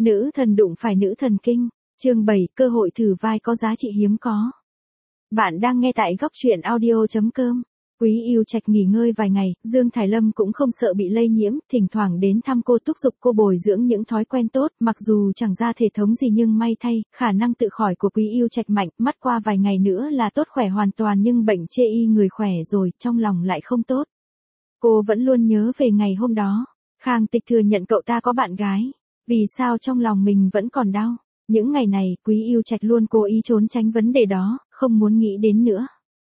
Nữ thần đụng phải nữ thần kinh. Chương 7, cơ hội thử vai có giá trị hiếm có. Bạn đang nghe tại góc truyện audio.com. Quý Yêu Trạch nghỉ ngơi vài ngày, Dương Thải Lâm cũng không sợ bị lây nhiễm, thỉnh thoảng đến thăm cô thúc giục cô bồi dưỡng những thói quen tốt, mặc dù chẳng ra thể thống gì nhưng may thay, khả năng tự khỏi của Quý Yêu Trạch mạnh, mắt qua vài ngày nữa là tốt khỏe hoàn toàn nhưng bệnh chê y người khỏe rồi, trong lòng lại không tốt. Cô vẫn luôn nhớ về ngày hôm đó. Khang Tịch thừa nhận cậu ta có bạn gái. Vì sao trong lòng mình vẫn còn đau? Những ngày này, Quý Yêu Trạch luôn cố ý trốn tránh vấn đề đó, không muốn nghĩ đến nữa.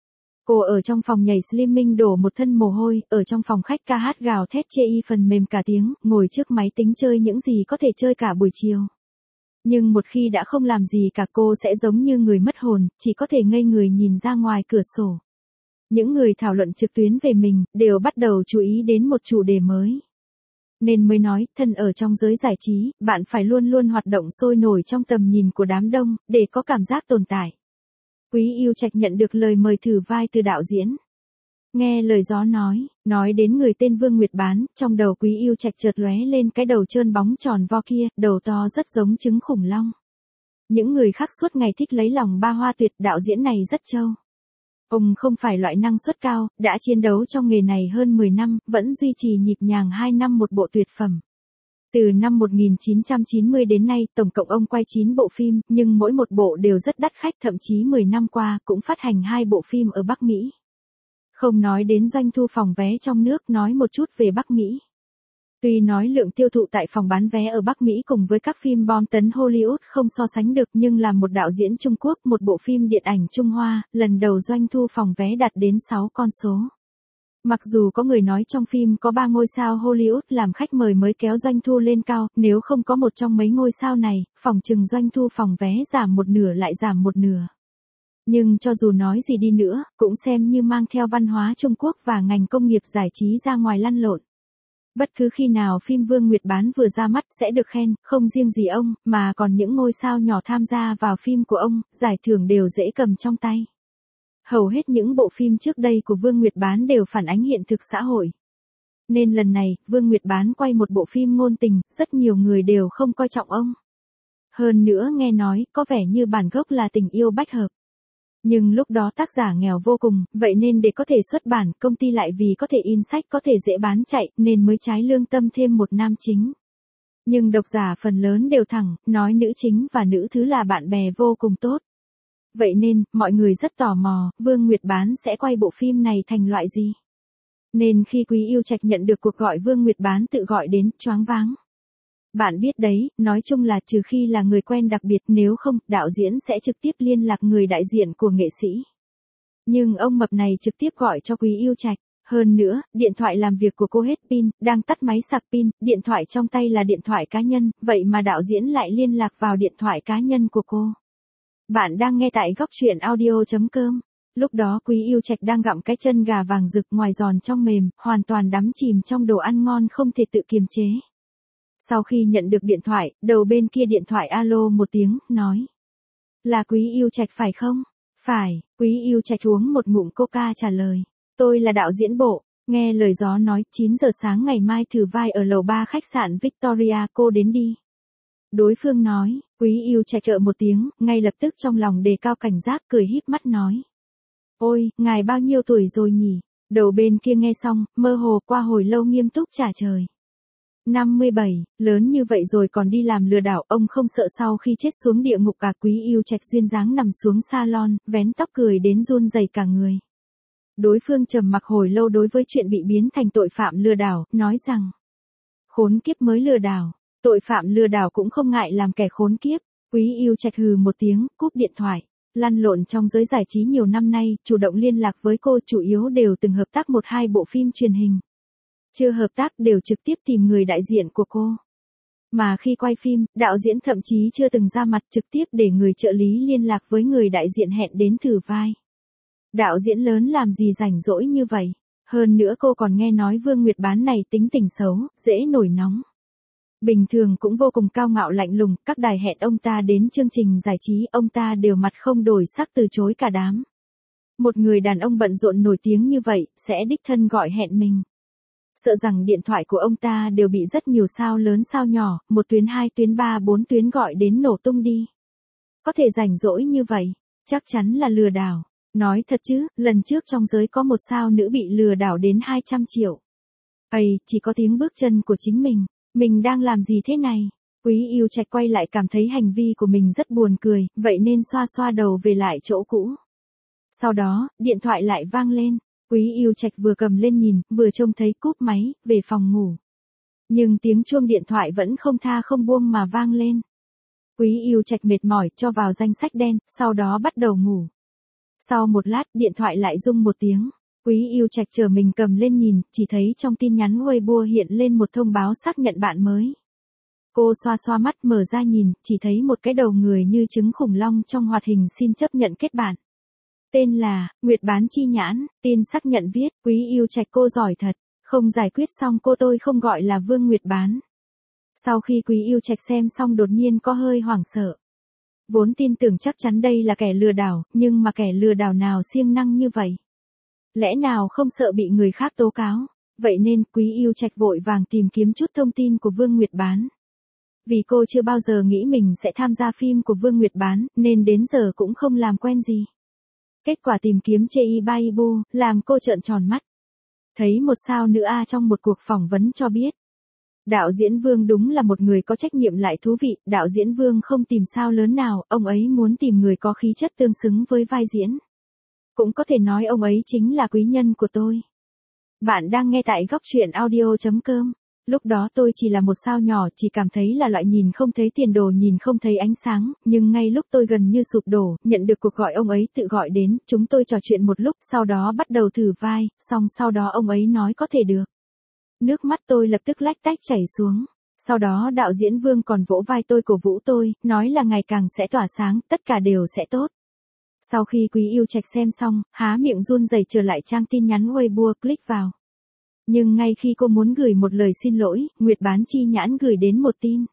Cô ở trong phòng nhảy slimming đổ một thân mồ hôi, ở trong phòng khách ca hát gào thét chê y phần mềm cả tiếng, ngồi trước máy tính chơi những gì có thể chơi cả buổi chiều. Nhưng một khi đã không làm gì cả cô sẽ giống như người mất hồn, chỉ có thể ngây người nhìn ra ngoài cửa sổ. Những người thảo luận trực tuyến về mình, đều bắt đầu chú ý đến một chủ đề mới. Nên mới nói, thân ở trong giới giải trí, bạn phải luôn luôn hoạt động sôi nổi trong tầm nhìn của đám đông, để có cảm giác tồn tại. Quý Yêu Trạch nhận được lời mời thử vai từ đạo diễn. Nghe lời gió nói đến người tên Vương Nguyệt Bán, trong đầu Quý Yêu Trạch chợt lóe lên cái đầu trơn bóng tròn vo kia, đầu to rất giống trứng khủng long. Những người khác suốt ngày thích lấy lòng ba hoa tuyệt, đạo diễn này rất trâu. Ông không phải loại năng suất cao, đã chiến đấu trong nghề này hơn 10 năm, vẫn duy trì nhịp nhàng 2 năm một bộ tuyệt phẩm. Từ năm 1990 đến nay, tổng cộng ông quay 9 bộ phim, nhưng mỗi một bộ đều rất đắt khách, thậm chí 10 năm qua, cũng phát hành 2 bộ phim ở Bắc Mỹ. Không nói đến doanh thu phòng vé trong nước, nói một chút về Bắc Mỹ. Tuy nói lượng tiêu thụ tại phòng bán vé ở Bắc Mỹ cùng với các phim bom tấn Hollywood không so sánh được, nhưng là một đạo diễn Trung Quốc, một bộ phim điện ảnh Trung Hoa, lần đầu doanh thu phòng vé đạt đến 6 con số. Mặc dù có người nói trong phim có 3 ngôi sao Hollywood làm khách mời mới kéo doanh thu lên cao, nếu không có một trong mấy ngôi sao này, phòng chừng doanh thu phòng vé giảm một nửa lại giảm một nửa. Nhưng cho dù nói gì đi nữa, cũng xem như mang theo văn hóa Trung Quốc và ngành công nghiệp giải trí ra ngoài lăn lộn. Bất cứ khi nào phim Vương Nguyệt Bán vừa ra mắt sẽ được khen, không riêng gì ông, mà còn những ngôi sao nhỏ tham gia vào phim của ông, giải thưởng đều dễ cầm trong tay. Hầu hết những bộ phim trước đây của Vương Nguyệt Bán đều phản ánh hiện thực xã hội. Nên lần này, Vương Nguyệt Bán quay một bộ phim ngôn tình, rất nhiều người đều không coi trọng ông. Hơn nữa nghe nói, có vẻ như bản gốc là tình yêu bách hợp. Nhưng lúc đó tác giả nghèo vô cùng, vậy nên để có thể xuất bản, công ty lại vì có thể in sách có thể dễ bán chạy, nên mới trái lương tâm thêm một nam chính. Nhưng độc giả phần lớn đều thẳng, nói nữ chính và nữ thứ là bạn bè vô cùng tốt. Vậy nên, mọi người rất tò mò, Vương Nguyệt Bán sẽ quay bộ phim này thành loại gì? Nên khi Quý Yêu Trạch nhận được cuộc gọi Vương Nguyệt Bán tự gọi đến, choáng váng. Bạn biết đấy, nói chung là trừ khi là người quen đặc biệt, nếu không, đạo diễn sẽ trực tiếp liên lạc người đại diện của nghệ sĩ. Nhưng ông mập này trực tiếp gọi cho Quý Yêu Trạch. Hơn nữa, điện thoại làm việc của cô hết pin, đang tắt máy sạc pin, điện thoại trong tay là điện thoại cá nhân, vậy mà đạo diễn lại liên lạc vào điện thoại cá nhân của cô. Bạn đang nghe tại góc truyện audio.com. Lúc đó Quý Yêu Trạch đang gặm cái chân gà vàng rực ngoài giòn trong mềm, hoàn toàn đắm chìm trong đồ ăn ngon không thể tự kiềm chế. Sau khi nhận được điện thoại, đầu bên kia điện thoại alo một tiếng, nói. Là Quý Yêu Trạch phải không? Phải, Quý Yêu Trạch uống một ngụm coca trả lời. Tôi là đạo diễn bộ, nghe lời gió nói, 9 giờ sáng ngày mai thử vai ở lầu 3 khách sạn Victoria, cô đến đi. Đối phương nói, Quý Yêu Trạch trợ một tiếng, ngay lập tức trong lòng đề cao cảnh giác, cười híp mắt nói. Ôi, ngài bao nhiêu tuổi rồi nhỉ? Đầu bên kia nghe xong, mơ hồ qua hồi lâu nghiêm túc trả lời. 57, lớn như vậy rồi còn đi làm lừa đảo, ông không sợ sau khi chết xuống địa ngục cả. Quý Yêu Trạch duyên dáng nằm xuống salon, vén tóc cười đến run rẩy cả người. Đối phương trầm mặc hồi lâu đối với chuyện bị biến thành tội phạm lừa đảo, nói rằng. Khốn kiếp mới lừa đảo, tội phạm lừa đảo cũng không ngại làm kẻ khốn kiếp. Quý Yêu Trạch hừ một tiếng, cúp điện thoại. Lăn lộn trong giới giải trí nhiều năm nay, chủ động liên lạc với cô chủ yếu đều từng hợp tác 1-2 bộ phim truyền hình. Chưa hợp tác đều trực tiếp tìm người đại diện của cô. Mà khi quay phim, đạo diễn thậm chí chưa từng ra mặt, trực tiếp để người trợ lý liên lạc với người đại diện hẹn đến thử vai. Đạo diễn lớn làm gì rảnh rỗi như vậy. Hơn nữa cô còn nghe nói Vương Nguyệt Bán này tính tình xấu, dễ nổi nóng. Bình thường cũng vô cùng cao ngạo lạnh lùng, các đài hẹn ông ta đến chương trình giải trí, ông ta đều mặt không đổi sắc từ chối cả đám. Một người đàn ông bận rộn nổi tiếng như vậy, sẽ đích thân gọi hẹn mình. Sợ rằng điện thoại của ông ta đều bị rất nhiều sao lớn sao nhỏ, 1 tuyến 2 tuyến 3 4 tuyến gọi đến nổ tung đi. Có thể rảnh rỗi như vậy, chắc chắn là lừa đảo. Nói thật chứ, lần trước trong giới có một sao nữ bị lừa đảo đến 200 triệu. Ây, chỉ có tiếng bước chân của chính mình đang làm gì thế này? Quý Yêu Trạch quay lại cảm thấy hành vi của mình rất buồn cười, vậy nên xoa xoa đầu về lại chỗ cũ. Sau đó, điện thoại lại vang lên. Quý Yêu Trạch vừa cầm lên nhìn, vừa trông thấy cúp máy, về phòng ngủ. Nhưng tiếng chuông điện thoại vẫn không tha không buông mà vang lên. Quý Yêu Trạch mệt mỏi cho vào danh sách đen, sau đó bắt đầu ngủ. Sau một lát, điện thoại lại rung một tiếng. Quý Yêu Trạch chờ mình cầm lên nhìn, chỉ thấy trong tin nhắn Weibo hiện lên một thông báo xác nhận bạn mới. Cô xoa xoa mắt mở ra nhìn, chỉ thấy một cái đầu người như trứng khủng long trong hoạt hình xin chấp nhận kết bạn. Tên là, Nguyệt Bán Chi Nhãn, tin xác nhận viết, Quý Yêu Trạch cô giỏi thật, không giải quyết xong cô tôi không gọi là Vương Nguyệt Bán. Sau khi Quý Yêu Trạch xem xong đột nhiên có hơi hoảng sợ. Vốn tin tưởng chắc chắn đây là kẻ lừa đảo, nhưng mà kẻ lừa đảo nào siêng năng như vậy? Lẽ nào không sợ bị người khác tố cáo? Vậy nên Quý Yêu Trạch vội vàng tìm kiếm chút thông tin của Vương Nguyệt Bán. Vì cô chưa bao giờ nghĩ mình sẽ tham gia phim của Vương Nguyệt Bán, nên đến giờ cũng không làm quen gì. Kết quả tìm kiếm chê y ba ibu, làm cô trợn tròn mắt. Thấy một sao nữ A trong một cuộc phỏng vấn cho biết. Đạo diễn Vương đúng là một người có trách nhiệm lại thú vị, đạo diễn Vương không tìm sao lớn nào, ông ấy muốn tìm người có khí chất tương xứng với vai diễn. Cũng có thể nói ông ấy chính là quý nhân của tôi. Bạn đang nghe tại góc truyện audio.com. Lúc đó tôi chỉ là một sao nhỏ, chỉ cảm thấy là loại nhìn không thấy tiền đồ, nhìn không thấy ánh sáng, nhưng ngay lúc tôi gần như sụp đổ, nhận được cuộc gọi ông ấy tự gọi đến, chúng tôi trò chuyện một lúc, sau đó bắt đầu thử vai, xong sau đó ông ấy nói có thể được. Nước mắt tôi lập tức lách tách chảy xuống. Sau đó đạo diễn Vương còn vỗ vai tôi cổ vũ tôi, nói là ngày càng sẽ tỏa sáng, tất cả đều sẽ tốt. Sau khi Quý Yêu Trạch xem xong, há miệng run rẩy trở lại trang tin nhắn Weibo, click vào. Nhưng ngay khi cô muốn gửi một lời xin lỗi, Nguyệt Bán Chi Nhãn gửi đến một tin.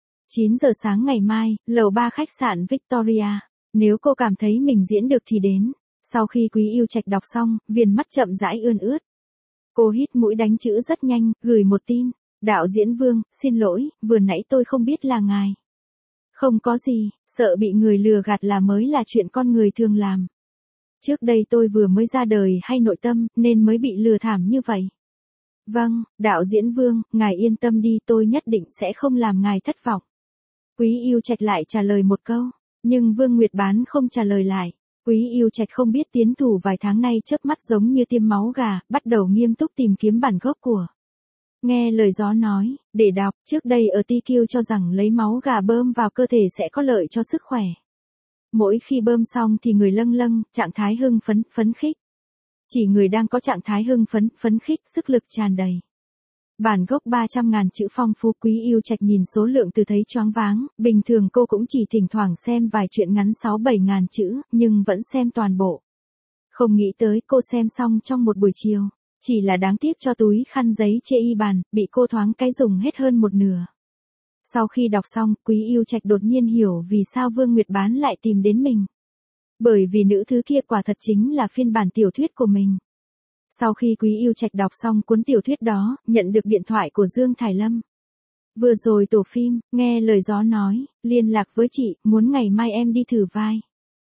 9 giờ sáng ngày mai, lầu 3 khách sạn Victoria. Nếu cô cảm thấy mình diễn được thì đến. Sau khi Quý Yêu Trạch đọc xong, viền mắt chậm rãi ươn ướt. Cô hít mũi đánh chữ rất nhanh, gửi một tin. Đạo diễn Vương, xin lỗi, vừa nãy tôi không biết là ngài. Không có gì, sợ bị người lừa gạt là mới là chuyện con người thường làm. Trước đây tôi vừa mới ra đời hay nội tâm, nên mới bị lừa thảm như vậy. Vâng, đạo diễn Vương, ngài yên tâm đi, tôi nhất định sẽ không làm ngài thất vọng. Quý Yêu Trạch lại trả lời một câu, nhưng Vương Nguyệt Bán không trả lời lại. Quý Yêu Trạch không biết tiến thủ vài tháng nay chớp mắt giống như tiêm máu gà, bắt đầu nghiêm túc tìm kiếm bản gốc của. Nghe lời gió nói, để đọc, trước đây ở TQ cho rằng lấy máu gà bơm vào cơ thể sẽ có lợi cho sức khỏe. Mỗi khi bơm xong thì người lâng lâng, trạng thái hưng phấn, phấn khích. Chỉ người đang có trạng thái hưng phấn, phấn khích, sức lực tràn đầy. Bản gốc 300.000 chữ phong phú. Quý Yêu Trạch nhìn số lượng từ thấy choáng váng, bình thường cô cũng chỉ thỉnh thoảng xem vài truyện ngắn 6-7.000 chữ, nhưng vẫn xem toàn bộ. Không nghĩ tới cô xem xong trong một buổi chiều, chỉ là đáng tiếc cho túi khăn giấy chê y bàn, bị cô thoáng cái dùng hết hơn một nửa. Sau khi đọc xong, Quý Yêu Trạch đột nhiên hiểu vì sao Vương Nguyệt Bán lại tìm đến mình. Bởi vì nữ thứ kia quả thật chính là phiên bản tiểu thuyết của mình. Sau khi Quý Yêu Trạch đọc xong cuốn tiểu thuyết đó, nhận được điện thoại của Dương Thải Lâm. Vừa rồi tổ phim, nghe lời gió nói, liên lạc với chị, muốn ngày mai em đi thử vai.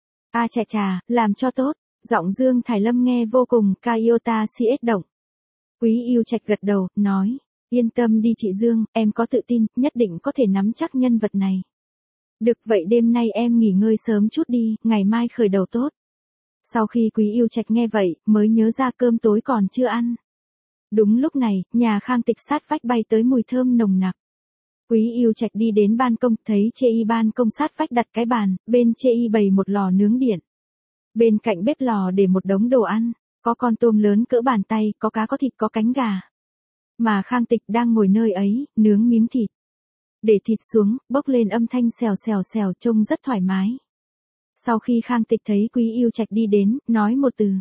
A chà chà, làm cho tốt, giọng Dương Thải Lâm nghe vô cùng Kaiota CS động. Quý Yêu Trạch gật đầu, nói, yên tâm đi chị Dương, em có tự tin, nhất định có thể nắm chắc nhân vật này. Được vậy đêm nay em nghỉ ngơi sớm chút đi, ngày mai khởi đầu tốt. Sau khi Quý Yêu Trạch nghe vậy, mới nhớ ra cơm tối còn chưa ăn. Đúng lúc này, nhà Khang Tịch sát vách bay tới mùi thơm nồng nặc. Quý Yêu Trạch đi đến ban công, thấy chê y ban công sát vách đặt cái bàn, bên chê y bày một lò nướng điện. Bên cạnh bếp lò để một đống đồ ăn, có con tôm lớn cỡ bàn tay, có cá có thịt có cánh gà. Mà Khang Tịch đang ngồi nơi ấy, nướng miếng thịt. Để thịt xuống, bốc lên âm thanh xèo xèo xèo trông rất thoải mái. Sau khi Khang Tịch thấy Quý Yêu Trạch đi đến, nói một từ.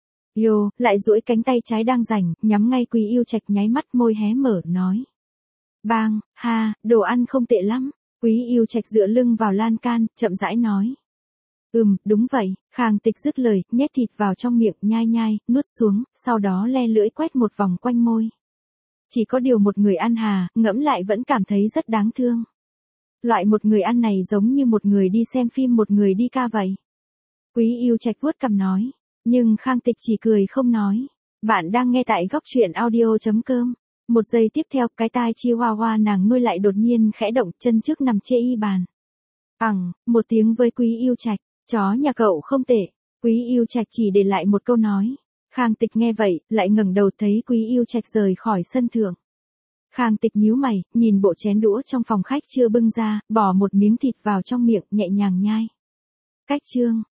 Yo, lại duỗi cánh tay trái đang rảnh, nhắm ngay Quý Yêu Trạch nháy mắt môi hé mở, nói. Bang, ha, đồ ăn không tệ lắm. Quý Yêu Trạch dựa lưng vào lan can, chậm rãi nói. Đúng vậy, Khang Tịch dứt lời, nhét thịt vào trong miệng, nhai nhai, nuốt xuống, sau đó le lưỡi quét một vòng quanh môi. Chỉ có điều một người ăn Hà, ngẫm lại vẫn cảm thấy rất đáng thương. Loại một người ăn này giống như một người đi xem phim một người đi ca vậy. Quý Yêu Trạch vuốt cằm nói. Nhưng Khang Tịch chỉ cười không nói. Bạn đang nghe tại góc truyện audio.com. Một giây tiếp theo, cái tai chihuahua nàng nuôi lại đột nhiên khẽ động, chân trước nằm chê y bàn. Một tiếng với Quý Yêu Trạch. Chó nhà cậu không tệ. Quý Yêu Trạch chỉ để lại một câu nói. Khang Tịch nghe vậy, lại ngẩng đầu thấy Quý Yêu Trạch rời khỏi sân thượng. Khang Tịch nhíu mày, nhìn bộ chén đũa trong phòng khách chưa bưng ra, bỏ một miếng thịt vào trong miệng, nhẹ nhàng nhai. Cách chương